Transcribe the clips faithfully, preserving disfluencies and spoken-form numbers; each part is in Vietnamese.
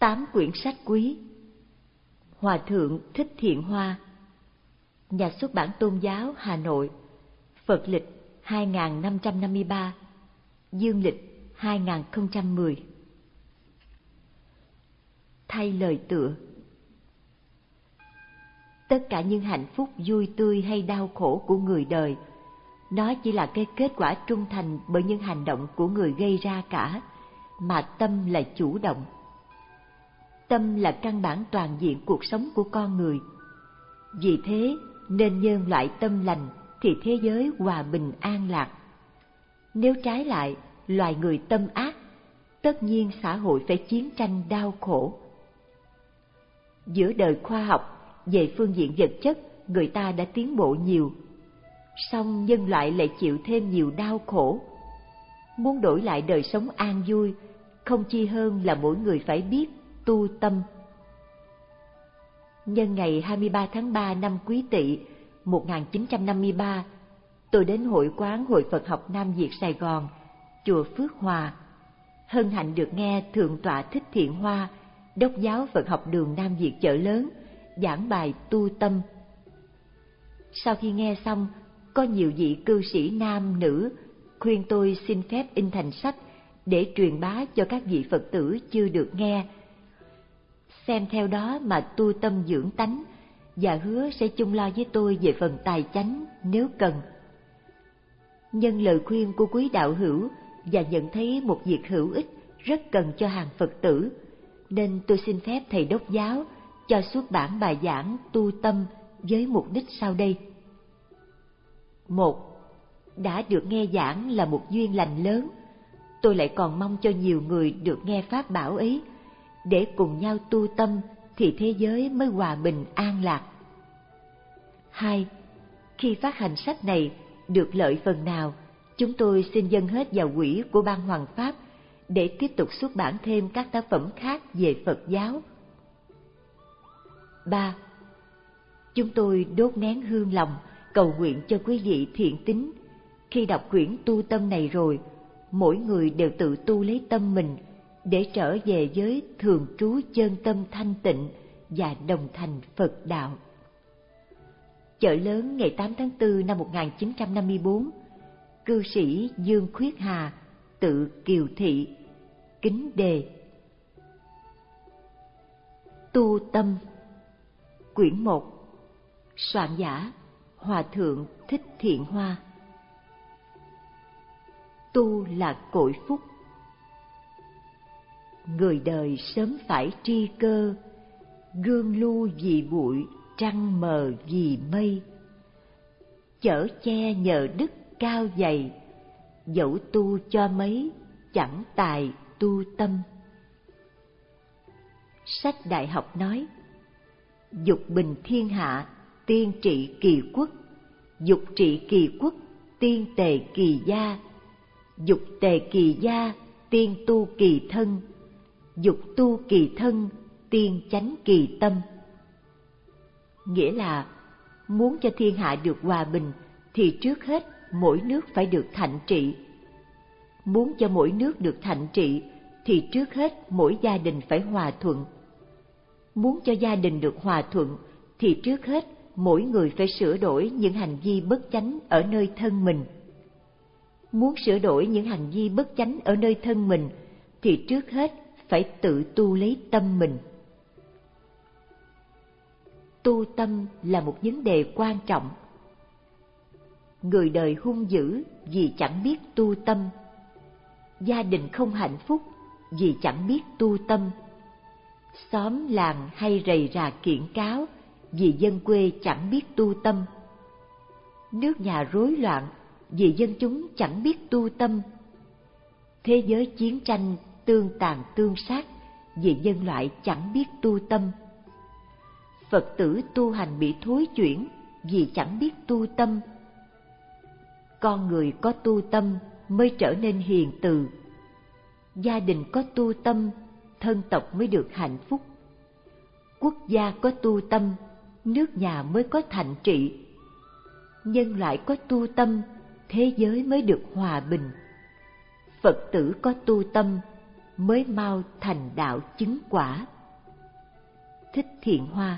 tám quyển sách quý. Hòa thượng Thích Thiện Hoa, Nhà xuất bản Tôn giáo Hà Nội, Phật lịch hai nghìn năm trăm năm mươi ba, Dương lịch hai nghìn không trăm mười. Thay lời tựa. Tất cả những hạnh phúc vui tươi hay đau khổ của người đời, nó chỉ là cái kết quả trung thành bởi những hành động của người gây ra cả, mà tâm là chủ động. Tâm là căn bản toàn diện cuộc sống của con người. Vì thế nên nhân loại tâm lành thì thế giới hòa bình an lạc. Nếu trái lại, loài người tâm ác, tất nhiên xã hội phải chiến tranh đau khổ. Giữa đời khoa học, về phương diện vật chất, người ta đã tiến bộ nhiều, song nhân loại lại chịu thêm nhiều đau khổ. Muốn đổi lại đời sống an vui, không chi hơn là mỗi người phải biết tu tâm. Nhân ngày hai mươi ba tháng ba năm Quý Tỵ một nghìn chín trăm năm mươi ba, tôi đến hội quán Hội Phật học Nam Việt Sài Gòn, chùa Phước Hòa, hân hạnh được nghe Thượng tọa Thích Thiện Hoa, đốc giáo Phật học đường Nam Việt Chợ Lớn, giảng bài tu tâm. Sau khi nghe xong, có nhiều vị cư sĩ nam nữ khuyên tôi xin phép in thành sách để truyền bá cho các vị Phật tử chưa được nghe, xem theo đó mà tu tâm dưỡng tánh, và hứa sẽ chung lo với tôi về phần tài chánh nếu cần. Nhân lời khuyên của quý đạo hữu và nhận thấy một việc hữu ích rất cần cho hàng Phật tử, nên tôi xin phép thầy đốc giáo cho xuất bản bài giảng tu tâm với mục đích sau đây. Một, đã được nghe giảng là một duyên lành lớn, tôi lại còn mong cho nhiều người được nghe pháp bảo ấy, để cùng nhau tu tâm thì thế giới mới hòa bình an lạc. Hai, khi phát hành sách này được lợi phần nào, chúng tôi xin dâng hết vào quỹ của Ban Hoằng Pháp để tiếp tục xuất bản thêm các tác phẩm khác về Phật giáo. Ba, chúng tôi đốt nén hương lòng cầu nguyện cho quý vị thiện tín, khi đọc quyển tu tâm này rồi, mỗi người đều tự tu lấy tâm mình để trở về với thường trú chân tâm thanh tịnh và đồng thành Phật đạo. Chợ Lớn ngày tám tháng tư năm một nghìn chín trăm năm mươi bốn, cư sĩ Dương Khuyết Hà, tự Kiều Thị, kính đề. Tu tâm. Quyển một. Soạn giả Hòa thượng Thích Thiện Hoa. Tu là cội phúc. Người đời sớm phải tri cơ, gương lưu vì bụi, trăng mờ vì mây. Chở che nhờ đức cao dày, dẫu tu cho mấy, chẳng tài tu tâm. Sách Đại học nói: dục bình thiên hạ, tiên trị kỳ quốc. Dục trị kỳ quốc, tiên tề kỳ gia. Dục tề kỳ gia, tiên tu kỳ thân. Dục tu kỳ thân, tiên chánh kỳ tâm. Nghĩa là muốn cho thiên hạ được hòa bình thì trước hết mỗi nước phải được thạnh trị. Muốn cho mỗi nước được thạnh trị thì trước hết mỗi gia đình phải hòa thuận. Muốn cho gia đình được hòa thuận thì trước hết mỗi người phải sửa đổi những hành vi bất chánh ở nơi thân mình. Muốn sửa đổi những hành vi bất chánh ở nơi thân mình thì trước hết phải tự tu lấy tâm mình. Tu tâm là một vấn đề quan trọng. Người đời hung dữ vì chẳng biết tu tâm. Gia đình không hạnh phúc vì chẳng biết tu tâm. Xóm làng hay rầy rà kiện cáo vì dân quê chẳng biết tu tâm. Nước nhà rối loạn vì dân chúng chẳng biết tu tâm. Thế giới chiến tranh tương tàn tương sát vì dân loại chẳng biết tu tâm. Phật tử tu hành bị thối chuyển vì chẳng biết tu tâm. Con người có tu tâm mới trở nên hiền từ. Gia đình có tu tâm, thân tộc mới được hạnh phúc. Quốc gia có tu tâm, nước nhà mới có thạnh trị. Nhân loại có tu tâm, thế giới mới được hòa bình. Phật tử có tu tâm mới mau thành đạo chứng quả. Thích Thiện Hoa.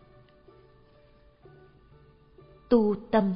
Tu tâm.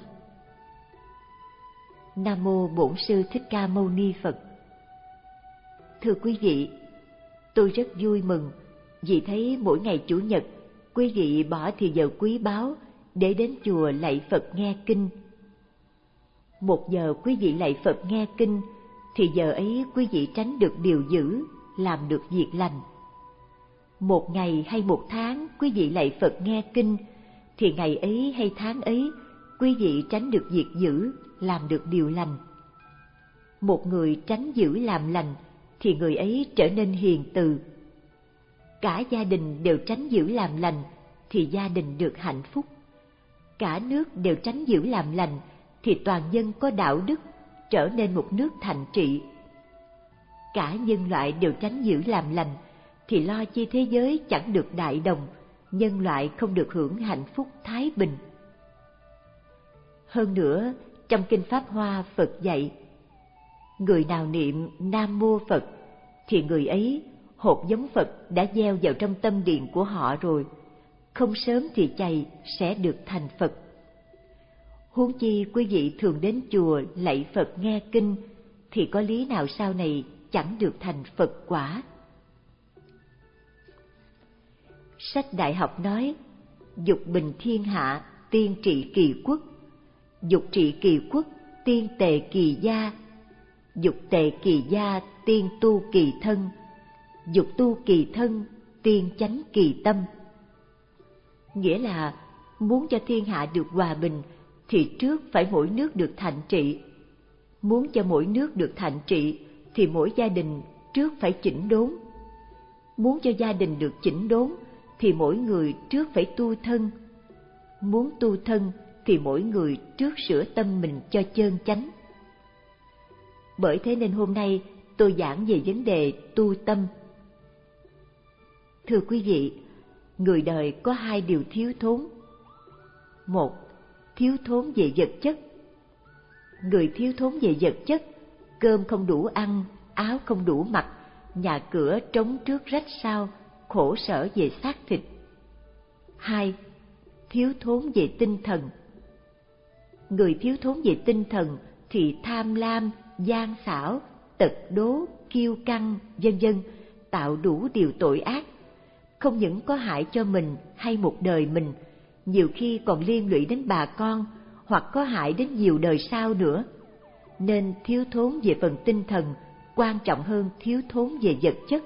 Nam mô Bổn Sư Thích Ca Mâu Ni Phật. Thưa quý vị, tôi rất vui mừng vì thấy mỗi ngày Chủ nhật quý vị bỏ thì giờ quý báu để đến chùa lạy Phật nghe kinh. Một giờ quý vị lạy Phật nghe kinh thì giờ ấy quý vị tránh được điều dữ, làm được việc lành. Một ngày hay một tháng quý vị lạy Phật nghe kinh thì ngày ấy hay tháng ấy quý vị tránh được việc dữ, làm được điều lành. Một người tránh dữ làm lành thì người ấy trở nên hiền từ. Cả gia đình đều tránh dữ làm lành thì gia đình được hạnh phúc. Cả nước đều tránh dữ làm lành thì toàn dân có đạo đức, trở nên một nước thạnh trị. Cả nhân loại đều tránh dữ làm lành thì lo chi thế giới chẳng được đại đồng, nhân loại không được hưởng hạnh phúc thái bình. Hơn nữa, trong Kinh Pháp Hoa Phật dạy, người nào niệm Nam Mô Phật thì người ấy hột giống Phật đã gieo vào trong tâm điện của họ rồi, không sớm thì chày sẽ được thành Phật. Huống chi quý vị thường đến chùa lạy Phật nghe kinh thì có lý nào sau này chẳng được thành Phật quả. Sách Đại Học nói, dục bình thiên hạ, tiên trị kỳ quốc. Dục trị kỳ quốc, tiên tề kỳ gia. Dục tề kỳ gia, tiên tu kỳ thân. Dục tu kỳ thân, tiên chánh kỳ tâm. Nghĩa là muốn cho thiên hạ được hòa bình thì trước phải mỗi nước được thạnh trị. Muốn cho mỗi nước được thạnh trị thì mỗi gia đình trước phải chỉnh đốn. Muốn cho gia đình được chỉnh đốn thì mỗi người trước phải tu thân. Muốn tu thân thì mỗi người trước sửa tâm mình cho chơn chánh. Bởi thế nên hôm nay tôi giảng về vấn đề tu tâm. Thưa quý vị, người đời có hai điều thiếu thốn. Một, thiếu thốn về vật chất. Người thiếu thốn về vật chất, cơm không đủ ăn, áo không đủ mặc, nhà cửa trống trước rách sau, khổ sở về xác thịt. Hai, thiếu thốn về tinh thần. Người thiếu thốn về tinh thần thì tham lam, gian xảo, tật đố, kiêu căng, vân vân, tạo đủ điều tội ác. Không những có hại cho mình hay một đời mình, nhiều khi còn liên lụy đến bà con, hoặc có hại đến nhiều đời sau nữa. Nên thiếu thốn về phần tinh thần quan trọng hơn thiếu thốn về vật chất.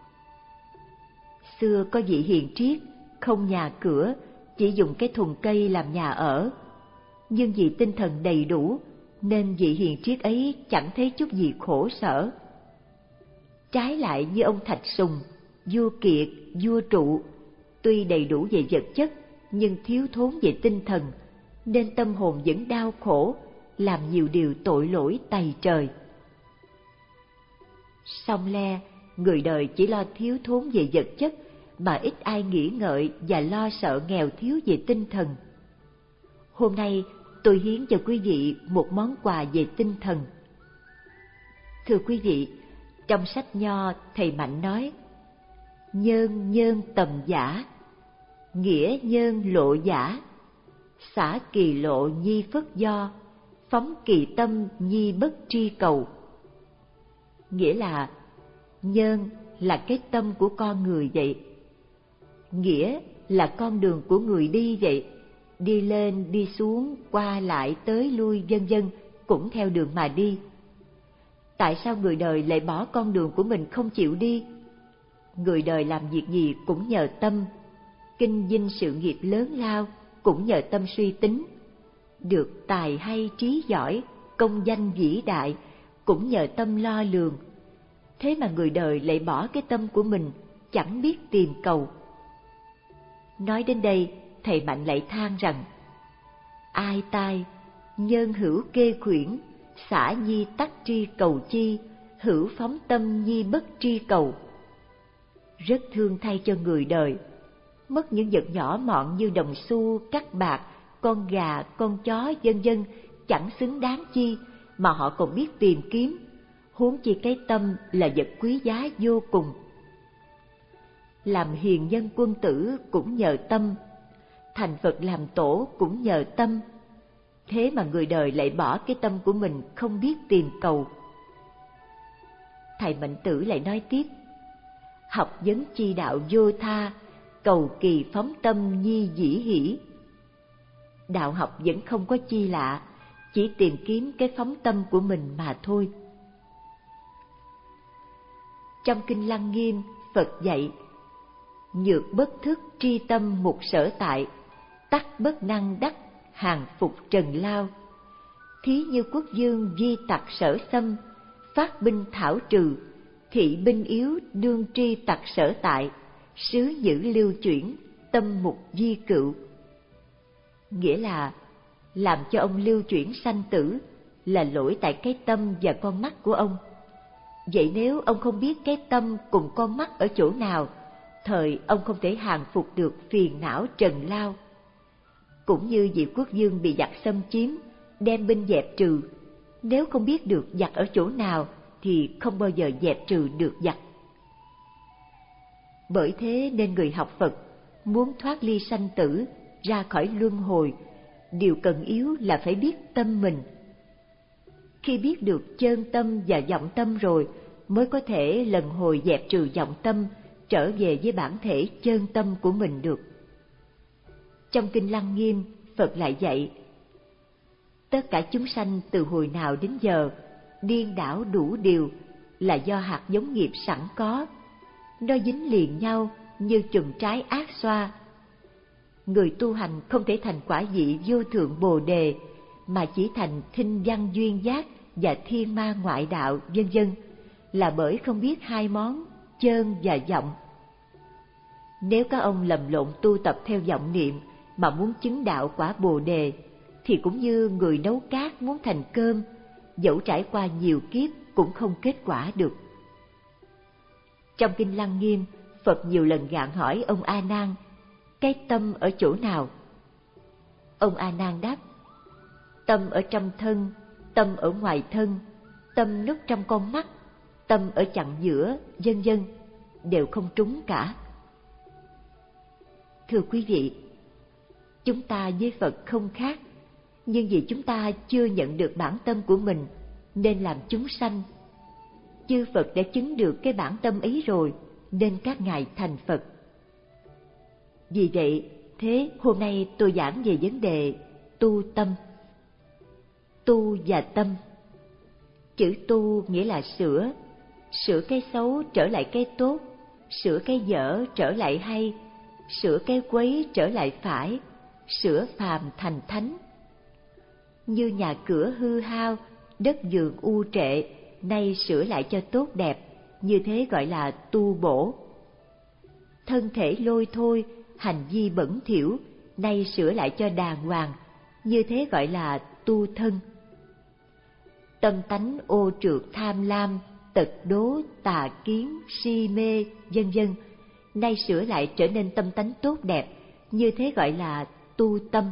Xưa có vị hiền triết, không nhà cửa, chỉ dùng cái thùng cây làm nhà ở. Nhưng vì tinh thần đầy đủ, nên vị hiền triết ấy chẳng thấy chút gì khổ sở. Trái lại như ông Thạch Sùng, vua Kiệt, vua Trụ, tuy đầy đủ về vật chất, nhưng thiếu thốn về tinh thần, nên tâm hồn vẫn đau khổ, làm nhiều điều tội lỗi tày trời. Song le, người đời chỉ lo thiếu thốn về vật chất, mà ít ai nghĩ ngợi và lo sợ nghèo thiếu về tinh thần. Hôm nay tôi hiến cho quý vị một món quà về tinh thần. Thưa quý vị, trong sách Nho thầy Mạnh nói: nhân nhân tầm giả, nghĩa nhân lộ giả, xả kỳ lộ nhi phất do, phóng kỳ tâm nhi bất tri cầu. Nghĩa là nhân là cái tâm của con người vậy, nghĩa là con đường của người đi vậy, đi lên đi xuống, qua lại tới lui vân vân cũng theo đường mà đi. Tại sao người đời lại bỏ con đường của mình không chịu đi? Người đời làm việc gì cũng nhờ tâm, kinh doanh sự nghiệp lớn lao cũng nhờ tâm suy tính, được tài hay trí giỏi, công danh vĩ đại cũng nhờ tâm lo lường. Thế mà người đời lại bỏ cái tâm của mình, chẳng biết tìm cầu. Nói đến đây, thầy Mạnh lại than rằng: ai tai, nhân hữu kê khuyển, xả nhi tắc tri cầu chi, hữu phóng tâm nhi bất tri cầu. Rất thương thay cho người đời, mất những vật nhỏ mọn như đồng xu, cắt bạc, con gà, con chó vân vân chẳng xứng đáng chi mà họ còn biết tìm kiếm, huống chi cái tâm là vật quý giá vô cùng. làm hiền nhân quân tử cũng nhờ tâm, thành Phật làm tổ cũng nhờ tâm. Thế mà người đời lại bỏ cái tâm của mình không biết tìm cầu. Thầy Mạnh Tử lại nói tiếp: học vấn chi đạo vô tha, cầu kỳ phóng tâm nhi dĩ hỷ. Đạo học vẫn không có chi lạ, chỉ tìm kiếm cái phóng tâm của mình mà thôi. Trong Kinh Lăng Nghiêm, Phật dạy: nhược bất thức tri tâm mục sở tại, tắc bất năng đắc hàng phục trần lao. Thí như quốc dương di tặc sở xâm, phát binh thảo trừ, thị binh yếu đương tri tặc sở tại, sứ giữ lưu chuyển, tâm mục di cựu. Nghĩa là làm cho ông lưu chuyển sanh tử là lỗi tại cái tâm và con mắt của ông. Vậy nếu ông không biết cái tâm cùng con mắt ở chỗ nào, thời ông không thể hàng phục được phiền não trần lao. Cũng như vị quốc dương bị giặc xâm chiếm, đem binh dẹp trừ, nếu không biết được giặc ở chỗ nào thì không bao giờ dẹp trừ được giặc. Bởi thế nên người học Phật muốn thoát ly sanh tử, ra khỏi luân hồi, điều cần yếu là phải biết tâm mình. Khi biết được chân tâm và vọng tâm rồi, mới có thể lần hồi dẹp trừ vọng tâm, trở về với bản thể chân tâm của mình được. Trong Kinh Lăng Nghiêm, Phật lại dạy: tất cả chúng sanh từ hồi nào đến giờ, điên đảo đủ điều, là do hạt giống nghiệp sẵn có. Nó dính liền nhau như chùm trái ác xoa. Người tu hành không thể thành quả vị vô thượng Bồ Đề, mà chỉ thành thinh văn duyên giác và thiên ma ngoại đạo vân vân, là bởi không biết hai món chân và vọng. Nếu các ông lầm lộn tu tập theo vọng niệm mà muốn chứng đạo quả Bồ Đề, thì cũng như người nấu cát muốn thành cơm, dẫu trải qua nhiều kiếp cũng không kết quả được. Trong Kinh Lăng Nghiêm, Phật nhiều lần gạn hỏi ông A Nan: cái tâm ở chỗ nào? Ông A Nan đáp: tâm ở trong thân, tâm ở ngoài thân, tâm núp trong con mắt, tâm ở chặng giữa, vân vân, đều không trúng cả. Thưa quý vị, chúng ta với Phật không khác, nhưng vì chúng ta chưa nhận được bản tâm của mình nên làm chúng sanh. Chư Phật đã chứng được cái bản tâm ấy rồi, nên các ngài thành Phật. Vì vậy, thế hôm nay tôi giảng về vấn đề tu tâm. Tu và tâm. Chữ tu nghĩa là sửa, sửa cái xấu trở lại cái tốt, sửa cái dở trở lại hay, sửa cái quấy trở lại phải, sửa phàm thành thánh. Như nhà cửa hư hao, đất vườn u trệ, nay sửa lại cho tốt đẹp, như thế gọi là tu bổ. Thân thể lôi thôi, hành vi bẩn thỉu, nay sửa lại cho đàng hoàng, như thế gọi là tu thân. Tâm tánh ô trượt tham lam, tật đố, tà kiến, si mê, vân vân, nay sửa lại trở nên tâm tánh tốt đẹp, như thế gọi là tu tâm.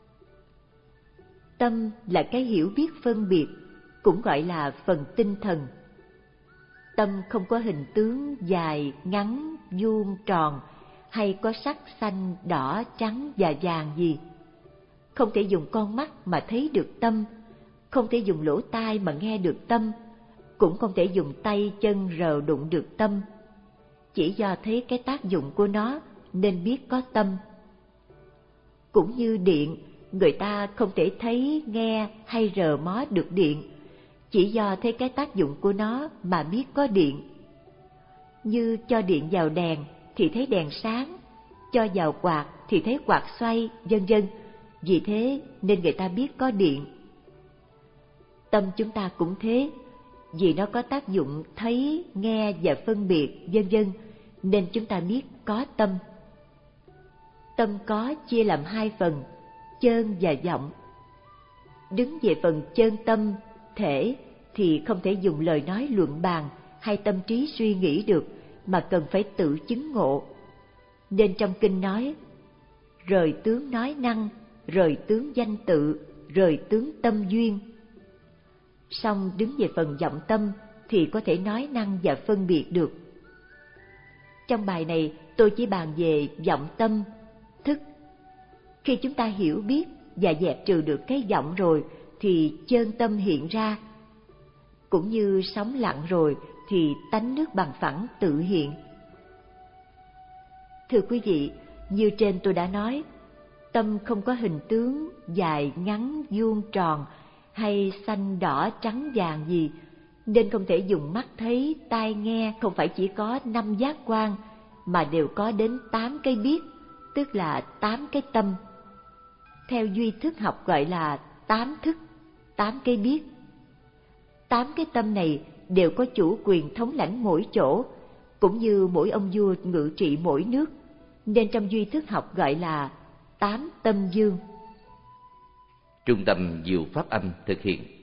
Tâm là cái hiểu biết phân biệt, cũng gọi là phần tinh thần. Tâm không có hình tướng dài, ngắn, vuông, tròn, hay có sắc xanh, đỏ, trắng và vàng gì. Không thể dùng con mắt mà thấy được tâm, không thể dùng lỗ tai mà nghe được tâm, cũng không thể dùng tay chân rờ đụng được tâm. Chỉ do thấy cái tác dụng của nó nên biết có tâm. Cũng như điện, người ta không thể thấy, nghe hay rờ mó được điện, chỉ do thấy cái tác dụng của nó mà biết có điện. Như cho điện vào đèn thì thấy đèn sáng, cho vào quạt thì thấy quạt xoay, vân vân. Vì thế nên người ta biết có điện. Tâm chúng ta cũng thế, vì nó có tác dụng thấy, nghe và phân biệt, vân vân, nên chúng ta biết có tâm. Tâm có chia làm hai phần, chân và vọng. Đứng về phần chân tâm, thể, thì không thể dùng lời nói luận bàn hay tâm trí suy nghĩ được, mà cần phải tự chứng ngộ. Nên trong kinh nói: rời tướng nói năng, rời tướng danh tự, rời tướng tâm duyên. Song đứng về phần vọng tâm thì có thể nói năng và phân biệt được. Trong bài này tôi chỉ bàn về vọng tâm, thức. Khi chúng ta hiểu biết và dẹp trừ được cái vọng rồi thì chân tâm hiện ra. Cũng như sóng lặng rồi thì tánh nước bằng phẳng tự hiện. Thưa quý vị, như trên tôi đã nói, tâm không có hình tướng dài, ngắn, vuông, tròn hay xanh, đỏ, trắng, vàng gì, nên không thể dùng mắt thấy, tai nghe, không phải chỉ có năm giác quan, mà đều có đến tám cái biết, tức là tám cái tâm. Theo duy thức học gọi là tám thức, tám cái biết. Tám cái tâm này đều có chủ quyền thống lãnh mỗi chỗ, cũng như mỗi ông vua ngự trị mỗi nước, nên trong duy thức học gọi là tám tâm dương. Trung tâm Diệu Pháp Âm thực hiện.